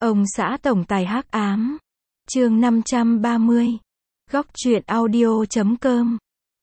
Ông xã tổng tài hắc ám. Chương 530. Góc truyện audio.com.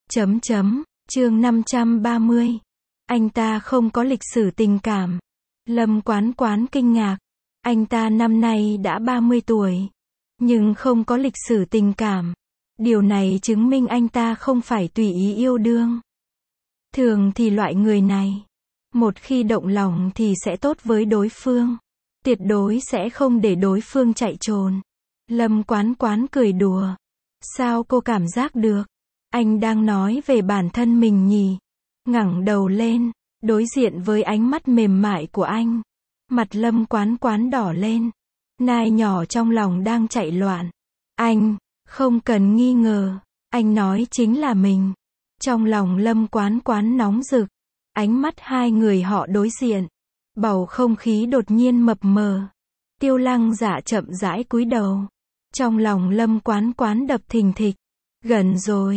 Chương 530. Anh ta không có lịch sử tình cảm. Lâm Quán Quán kinh ngạc. Anh ta năm nay đã 30 tuổi. Nhưng không có lịch sử tình cảm. Điều này chứng minh anh ta không phải tùy ý yêu đương. Thường thì loại người này, một khi động lòng thì sẽ tốt với đối phương. Tuyệt đối sẽ không để đối phương chạy trốn. Lâm Quán Quán cười đùa. Sao cô cảm giác được? Anh đang nói về bản thân mình nhỉ? Ngẩng đầu lên, đối diện với ánh mắt mềm mại của anh. Mặt Lâm Quán Quán đỏ lên. Nai nhỏ trong lòng đang chạy loạn. Anh, không cần nghi ngờ, anh nói chính là mình. Trong lòng Lâm Quán Quán nóng rực. Ánh mắt hai người họ đối diện. Bầu không khí đột nhiên mập mờ. Tiêu Lăng Dạ chậm rãi cúi đầu. Trong lòng Lâm Quán Quán đập thình thịch. Gần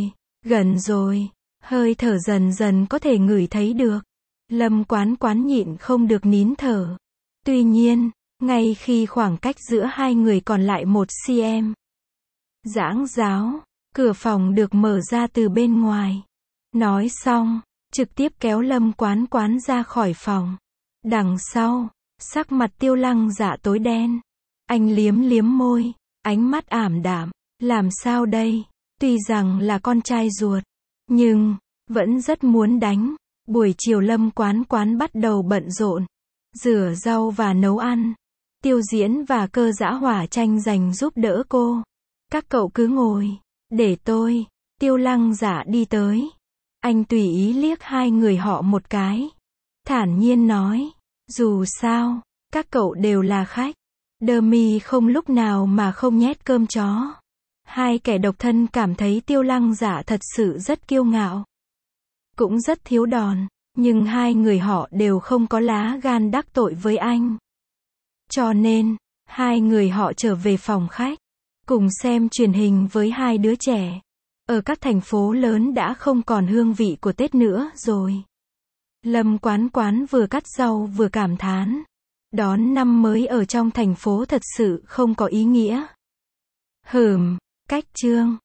rồi. Hơi thở dần dần có thể ngửi thấy được. Lâm Quán Quán nhịn không được nín thở. Tuy nhiên, ngay khi khoảng cách giữa hai người còn lại 1 cm. Giãng giáo, cửa phòng được mở ra từ bên ngoài. Nói xong, trực tiếp kéo Lâm Quán Quán ra khỏi phòng. Đằng sau, sắc mặt Tiêu Lăng Dạ tối đen. Anh liếm liếm môi, ánh mắt ảm đạm. Làm sao đây? Tuy rằng là con trai ruột, nhưng vẫn rất muốn đánh. Buổi chiều Lâm Quán Quán bắt đầu bận rộn, rửa rau và nấu ăn. Tiêu Diễn và Cơ Dã Hỏa tranh giành giúp đỡ cô. Các cậu cứ ngồi, để tôi. Tiêu Lăng Dạ đi tới. Anh tùy ý liếc hai người họ một cái. Thản nhiên nói, dù sao, các cậu đều là khách. Đơ Mi không lúc nào mà không nhét cơm chó. Hai kẻ độc thân cảm thấy Tiêu Lăng Dạ thật sự rất kiêu ngạo. Cũng rất thiếu đòn. Nhưng hai người họ đều không có lá gan đắc tội với anh. Cho nên, hai người họ trở về phòng khách. Cùng xem truyền hình với hai đứa trẻ. Ở các thành phố lớn đã không còn hương vị của Tết nữa rồi. Lâm Quán Quán vừa cắt rau vừa cảm thán. Đón năm mới ở trong thành phố thật sự không có ý nghĩa. Cách Trương,